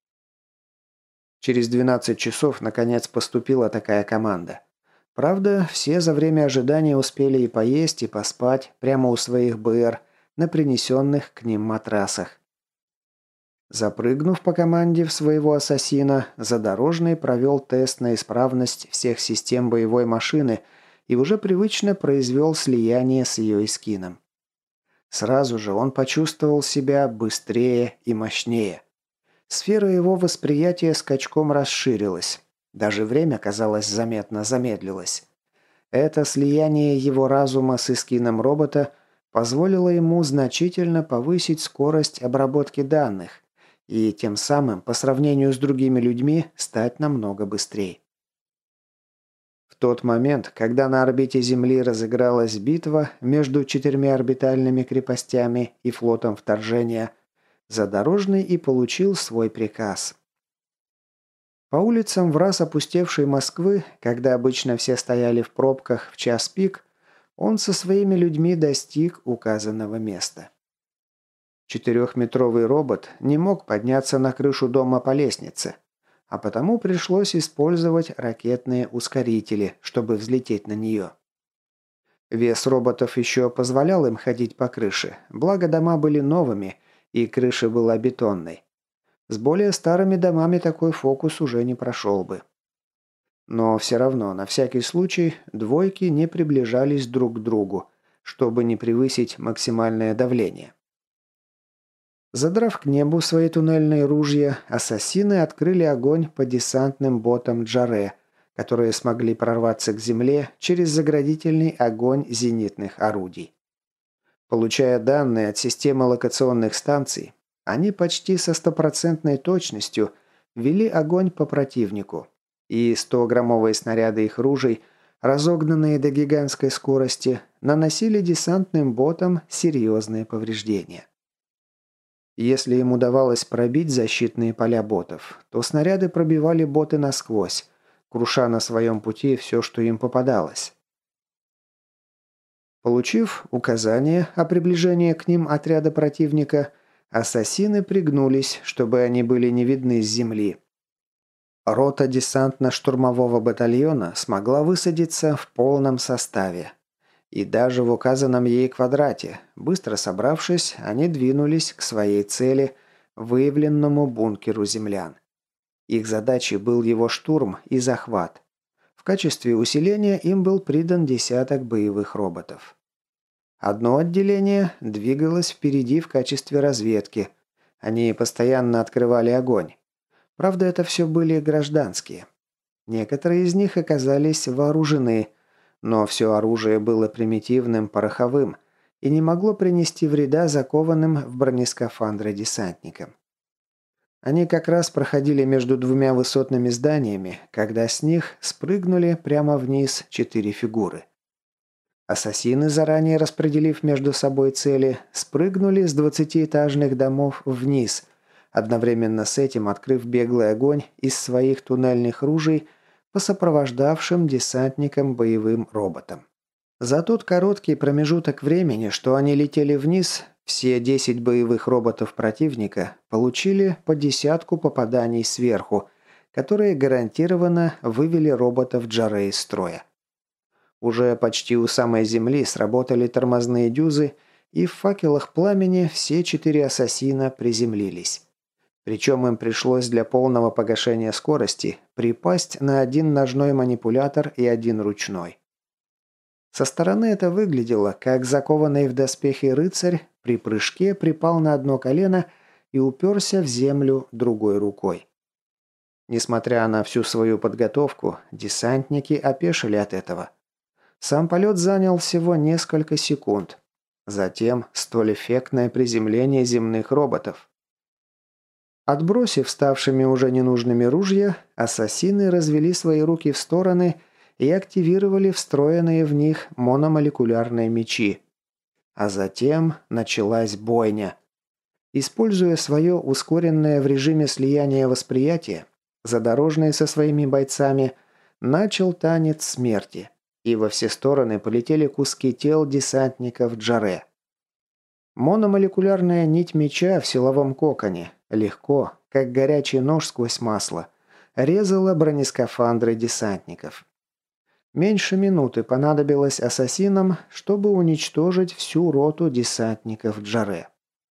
Через двенадцать часов наконец поступила такая команда. Правда, все за время ожидания успели и поесть, и поспать прямо у своих БР на принесенных к ним матрасах. Запрыгнув по команде в своего ассасина, Задорожный провел тест на исправность всех систем боевой машины и уже привычно произвел слияние с ее эскином. Сразу же он почувствовал себя быстрее и мощнее. Сфера его восприятия скачком расширилась. Даже время, казалось, заметно замедлилось. Это слияние его разума с эскином робота позволило ему значительно повысить скорость обработки данных и тем самым, по сравнению с другими людьми, стать намного быстрее. В тот момент, когда на орбите Земли разыгралась битва между четырьмя орбитальными крепостями и флотом вторжения, Задорожный и получил свой приказ. По улицам враз опустевшей Москвы, когда обычно все стояли в пробках в час пик, он со своими людьми достиг указанного места. Четырехметровый робот не мог подняться на крышу дома по лестнице, а потому пришлось использовать ракетные ускорители, чтобы взлететь на нее. Вес роботов еще позволял им ходить по крыше, благо дома были новыми и крыша была бетонной. С более старыми домами такой фокус уже не прошел бы. Но все равно, на всякий случай, двойки не приближались друг к другу, чтобы не превысить максимальное давление. Задрав к небу свои туннельные ружья, ассасины открыли огонь по десантным ботам Джаре, которые смогли прорваться к земле через заградительный огонь зенитных орудий. Получая данные от системы локационных станций, они почти со стопроцентной точностью вели огонь по противнику, и стограммовые снаряды их ружей, разогнанные до гигантской скорости, наносили десантным ботам серьезные повреждения. Если им удавалось пробить защитные поля ботов, то снаряды пробивали боты насквозь, круша на своем пути все, что им попадалось. Получив указание о приближении к ним отряда противника, ассасины пригнулись, чтобы они были не видны с земли. Рота десантно-штурмового батальона смогла высадиться в полном составе. И даже в указанном ей квадрате, быстро собравшись, они двинулись к своей цели, выявленному бункеру землян. Их задачей был его штурм и захват. В качестве усиления им был придан десяток боевых роботов. Одно отделение двигалось впереди в качестве разведки. Они постоянно открывали огонь. Правда, это все были гражданские. Некоторые из них оказались вооружены, но все оружие было примитивным, пороховым и не могло принести вреда закованным в бронескафандры десантникам. Они как раз проходили между двумя высотными зданиями, когда с них спрыгнули прямо вниз четыре фигуры. Ассасины, заранее распределив между собой цели, спрыгнули с двадцатиэтажных домов вниз, одновременно с этим открыв беглый огонь из своих туннельных ружей по сопровождавшим десантникам боевым роботам. За тот короткий промежуток времени, что они летели вниз, все десять боевых роботов противника получили по десятку попаданий сверху, которые гарантированно вывели роботов Джаре из строя. Уже почти у самой земли сработали тормозные дюзы, и в факелах пламени все четыре ассасина приземлились. Причем им пришлось для полного погашения скорости припасть на один ножной манипулятор и один ручной. Со стороны это выглядело, как закованный в доспехи рыцарь при прыжке припал на одно колено и уперся в землю другой рукой. Несмотря на всю свою подготовку, десантники опешили от этого. Сам полет занял всего несколько секунд. Затем столь эффектное приземление земных роботов. Отбросив ставшими уже ненужными ружья, ассасины развели свои руки в стороны и активировали встроенные в них мономолекулярные мечи. А затем началась бойня. Используя свое ускоренное в режиме слияния восприятие, Задорожный со своими бойцами начал танец смерти, и во все стороны полетели куски тел десантников Джаре. Мономолекулярная нить меча в силовом коконе легко, как горячий нож сквозь масло, резала бронескафандры десантников. Меньше минуты понадобилось ассасинам, чтобы уничтожить всю роту десантников Джаре.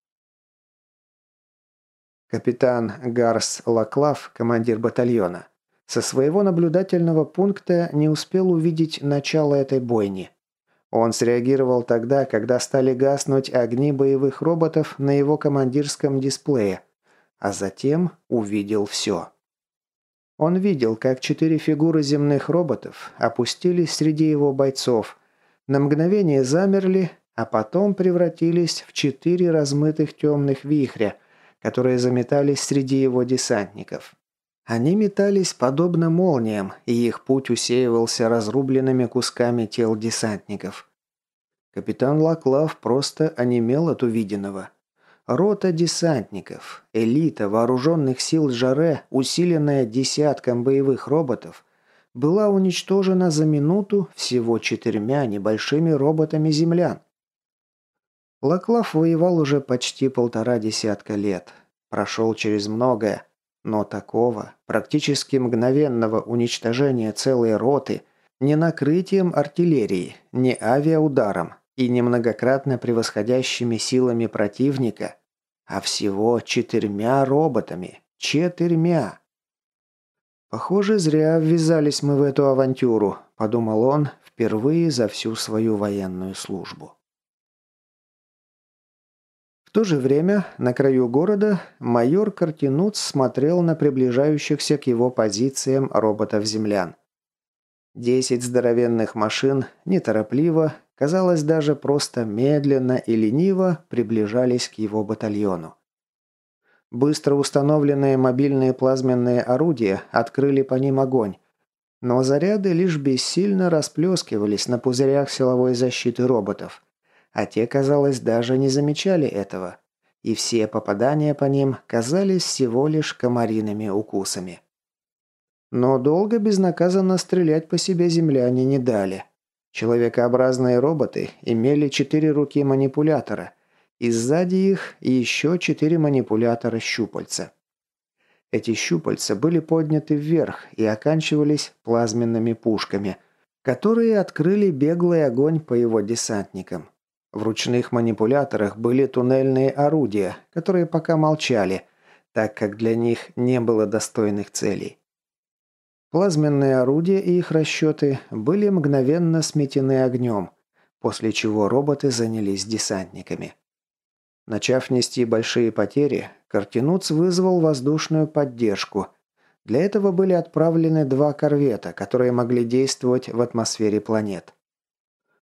Капитан Гарс Лаклав, командир батальона, со своего наблюдательного пункта не успел увидеть начало этой бойни. Он среагировал тогда, когда стали гаснуть огни боевых роботов на его командирском дисплее, а затем увидел все. Он видел, как четыре фигуры земных роботов опустились среди его бойцов, на мгновение замерли, а потом превратились в четыре размытых темных вихря, которые заметались среди его десантников. Они метались подобно молниям, и их путь усеивался разрубленными кусками тел десантников. Капитан Лаклав просто онемел от увиденного. Рота десантников, элита вооруженных сил Джаре, усиленная десятком боевых роботов, была уничтожена за минуту всего четырьмя небольшими роботами землян. Лаклав воевал уже почти полтора десятка лет, прошел через многое, но такого, практически мгновенного уничтожения целой роты не накрытием артиллерии, не авиаударом и не многократно превосходящими силами противника, а всего четырьмя роботами. Четырьмя! «Похоже, зря ввязались мы в эту авантюру», – подумал он впервые за всю свою военную службу. В то же время на краю города майор Картинуц смотрел на приближающихся к его позициям роботов-землян. Десять здоровенных машин неторопливо, казалось, даже просто медленно и лениво приближались к его батальону. Быстро установленные мобильные плазменные орудия открыли по ним огонь, но заряды лишь бессильно расплескивались на пузырях силовой защиты роботов, а те, казалось, даже не замечали этого, и все попадания по ним казались всего лишь комариными укусами. Но долго безнаказанно стрелять по себе земляне не дали. Человекообразные роботы имели четыре руки манипулятора, и сзади их еще четыре манипулятора-щупальца. Эти щупальца были подняты вверх и оканчивались плазменными пушками, которые открыли беглый огонь по его десантникам. В ручных манипуляторах были туннельные орудия, которые пока молчали, так как для них не было достойных целей. Плазменные орудия и их расчеты были мгновенно сметены огнем, после чего роботы занялись десантниками. Начав нести большие потери, Картинуц вызвал воздушную поддержку. Для этого были отправлены два корвета, которые могли действовать в атмосфере планет.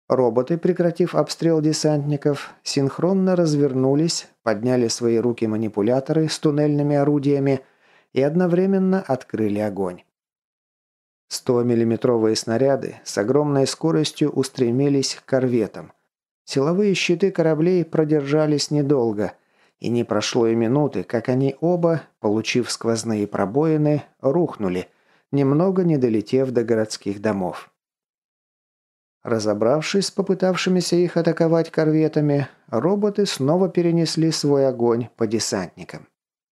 Роботы, прекратив обстрел десантников, синхронно развернулись, подняли свои руки-манипуляторы с туннельными орудиями и одновременно открыли огонь. сто-миллиметровые снаряды с огромной скоростью устремились к корветам. Силовые щиты кораблей продержались недолго, и не прошло и минуты, как они оба, получив сквозные пробоины, рухнули, немного не долетев до городских домов. Разобравшись с попытавшимися их атаковать корветами, роботы снова перенесли свой огонь по десантникам.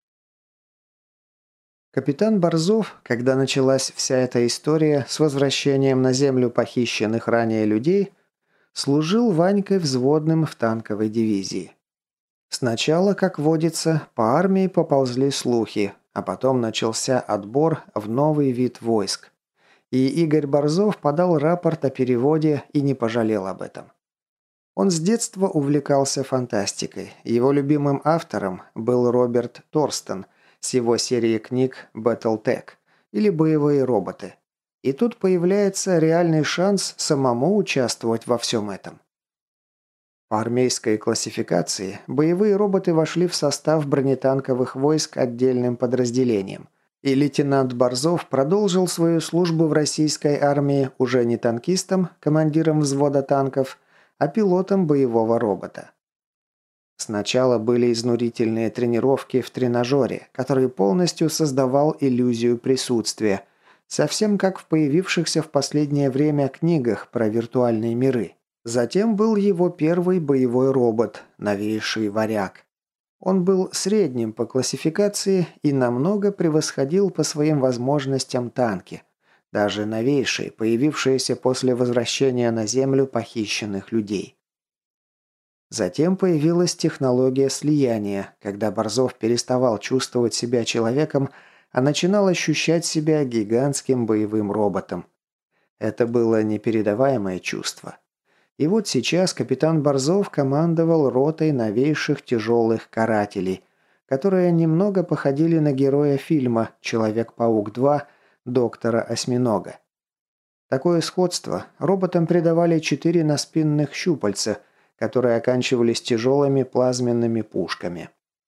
Капитан Борзов, когда началась вся эта история с возвращением на Землю похищенных ранее людей, служил Ванькой взводным в танковой дивизии. Сначала, как водится, по армии поползли слухи, а потом начался отбор в новый вид войск. И Игорь Борзов подал рапорт о переводе и не пожалел об этом. Он с детства увлекался фантастикой. Его любимым автором был Роберт Торстен с его серией книг «Battletech» или «Боевые роботы». И тут появляется реальный шанс самому участвовать во всем этом. По армейской классификации боевые роботы вошли в состав бронетанковых войск отдельным подразделением. И лейтенант Борзов продолжил свою службу в российской армии уже не танкистом, командиром взвода танков, а пилотом боевого робота. Сначала были изнурительные тренировки в тренажере, который полностью создавал иллюзию присутствия, совсем как в появившихся в последнее время книгах про виртуальные миры. Затем был его первый боевой робот, новейший «Варяг». Он был средним по классификации и намного превосходил по своим возможностям танки, даже новейшие, появившиеся после возвращения на Землю похищенных людей. Затем появилась технология слияния, когда Борзов переставал чувствовать себя человеком, а начинал ощущать себя гигантским боевым роботом. Это было непередаваемое чувство. И вот сейчас капитан Борзов командовал ротой новейших тяжелых карателей, которые немного походили на героя фильма «Человек-паук два» доктора Осьминога. Такое сходство роботам придавали четыре наспинных щупальца, которые оканчивались тяжелыми плазменными пушками.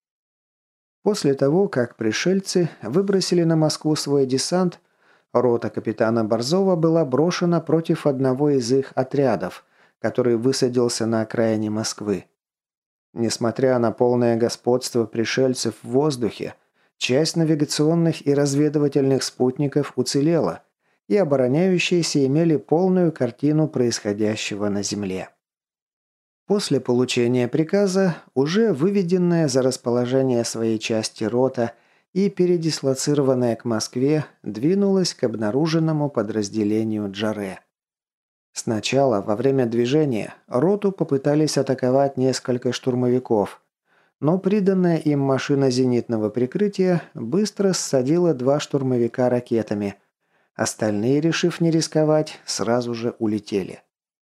После того, как пришельцы выбросили на Москву свой десант, рота капитана Борзова была брошена против одного из их отрядов, который высадился на окраине Москвы. Несмотря на полное господство пришельцев в воздухе, часть навигационных и разведывательных спутников уцелела, и обороняющиеся имели полную картину происходящего на Земле. После получения приказа, уже выведенная за расположение своей части рота и передислоцированная к Москве, двинулась к обнаруженному подразделению Джаре. Сначала, во время движения, роту попытались атаковать несколько штурмовиков, но приданная им машина зенитного прикрытия быстро ссадила два штурмовика ракетами. Остальные, решив не рисковать, сразу же улетели.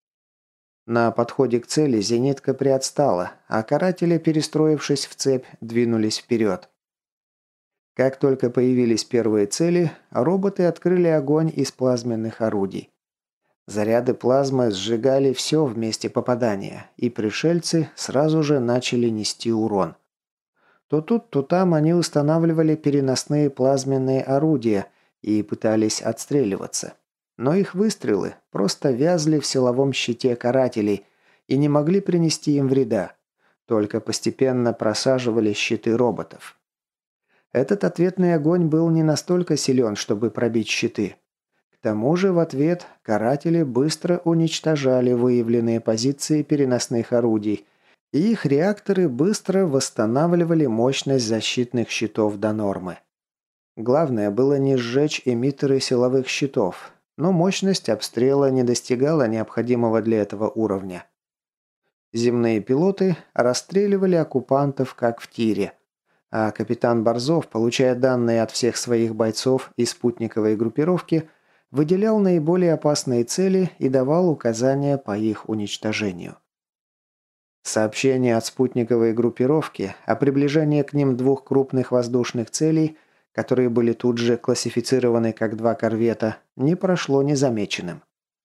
На подходе к цели зенитка приотстала, а каратели, перестроившись в цепь, двинулись вперед. Как только появились первые цели, роботы открыли огонь из плазменных орудий. Заряды плазмы сжигали все в месте попадания, и пришельцы сразу же начали нести урон. То тут, то там они устанавливали переносные плазменные орудия и пытались отстреливаться. Но их выстрелы просто вязли в силовом щите карателей и не могли принести им вреда, только постепенно просаживали щиты роботов. Этот ответный огонь был не настолько силен, чтобы пробить щиты. К тому же в ответ каратели быстро уничтожали выявленные позиции переносных орудий, и их реакторы быстро восстанавливали мощность защитных щитов до нормы. Главное было не сжечь эмиттеры силовых щитов, но мощность обстрела не достигала необходимого для этого уровня. Земные пилоты расстреливали оккупантов как в тире, а капитан Борзов, получая данные от всех своих бойцов и спутниковой группировки, выделял наиболее опасные цели и давал указания по их уничтожению. Сообщение от спутниковой группировки о приближении к ним двух крупных воздушных целей, которые были тут же классифицированы как два корвета, не прошло незамеченным.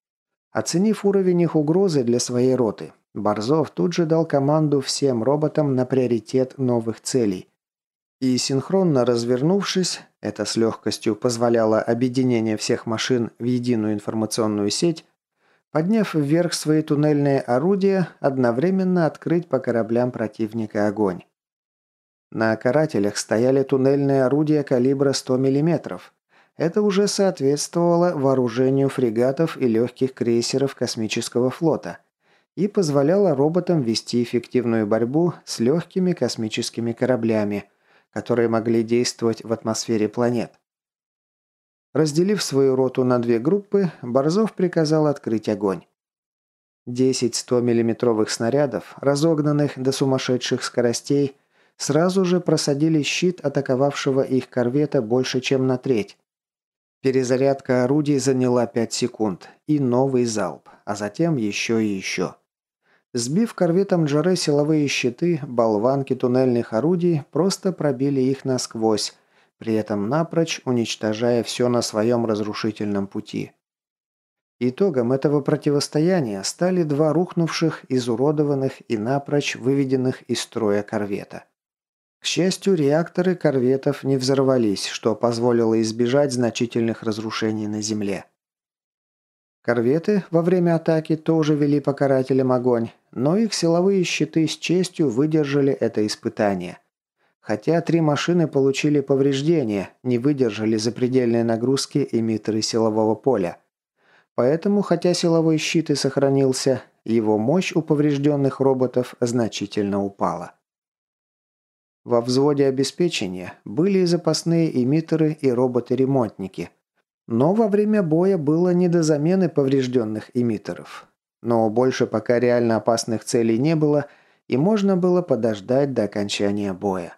Оценив уровень их угрозы для своей роты, Борзов тут же дал команду всем роботам на приоритет новых целей. И синхронно развернувшись, это с легкостью позволяло объединение всех машин в единую информационную сеть, подняв вверх свои туннельные орудия, одновременно открыть по кораблям противника огонь. На карателях стояли туннельные орудия калибра сто миллиметров. Это уже соответствовало вооружению фрегатов и легких крейсеров космического флота и позволяло роботам вести эффективную борьбу с легкими космическими кораблями, которые могли действовать в атмосфере планет. Разделив свою роту на две группы, Борзов приказал открыть огонь. Десять сто миллиметровых снарядов, разогнанных до сумасшедших скоростей, сразу же просадили щит атаковавшего их корвета больше, чем на треть. Перезарядка орудий заняла пять секунд, и новый залп, а затем еще и еще. Сбив корветом Джаре силовые щиты, болванки туннельных орудий просто пробили их насквозь, при этом напрочь уничтожая все на своем разрушительном пути. Итогом этого противостояния стали два рухнувших, изуродованных и напрочь выведенных из строя корвета. К счастью, реакторы корветов не взорвались, что позволило избежать значительных разрушений на Земле. Корветы во время атаки тоже вели по карателям огонь, но их силовые щиты с честью выдержали это испытание. Хотя три машины получили повреждения, не выдержали запредельной нагрузки эмиттеры силового поля. Поэтому, хотя силовой щит и сохранился, его мощь у поврежденных роботов значительно упала. Во взводе обеспечения были и запасные эмиттеры и роботы-ремонтники. Но во время боя было не до замены поврежденных эмиттеров. Но больше пока реально опасных целей не было, и можно было подождать до окончания боя.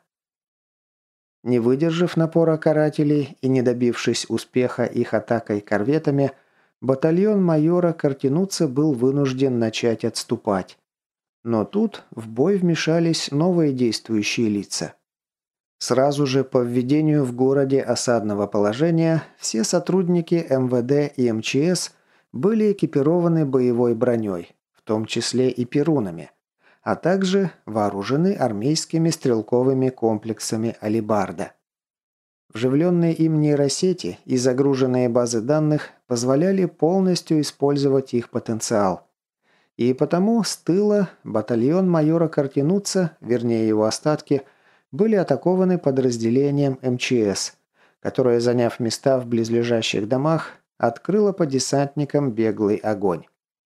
Не выдержав напора карателей и не добившись успеха их атакой корветами, батальон майора Картинуца был вынужден начать отступать. Но тут в бой вмешались новые действующие лица. Сразу же по введению в городе осадного положения все сотрудники эм вэ дэ и эм че эс были экипированы боевой броней, в том числе и перунами, а также вооружены армейскими стрелковыми комплексами «Алибарда». Вживленные им нейросети и загруженные базы данных позволяли полностью использовать их потенциал. И потому с тыла батальон майора Картинуца, вернее его остатки, были атакованы подразделением эм че эс, которое, заняв места в близлежащих домах, открыло по десантникам беглый огонь.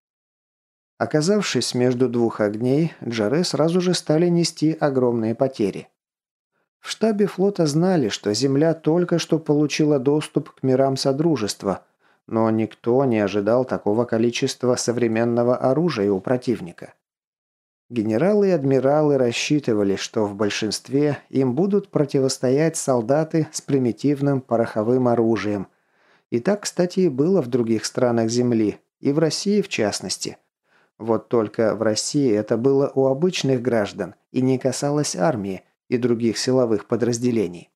Оказавшись между двух огней, Джаре сразу же стали нести огромные потери. В штабе флота знали, что Земля только что получила доступ к мирам Содружества, но никто не ожидал такого количества современного оружия у противника. Генералы и адмиралы рассчитывали, что в большинстве им будут противостоять солдаты с примитивным пороховым оружием. И так, кстати, и было в других странах Земли, и в России в частности. Вот только в России это было у обычных граждан и не касалось армии и других силовых подразделений.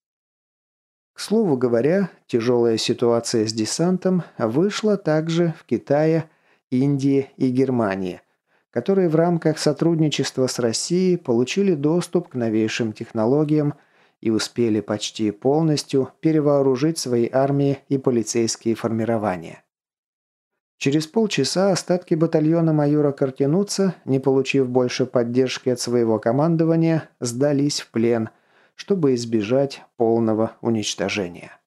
К слову говоря, тяжелая ситуация с десантом вышла также в Китае, Индии и Германии, которые в рамках сотрудничества с Россией получили доступ к новейшим технологиям и успели почти полностью перевооружить свои армии и полицейские формирования. Через полчаса остатки батальона майора Картинуца, не получив больше поддержки от своего командования, сдались в плен, чтобы избежать полного уничтожения.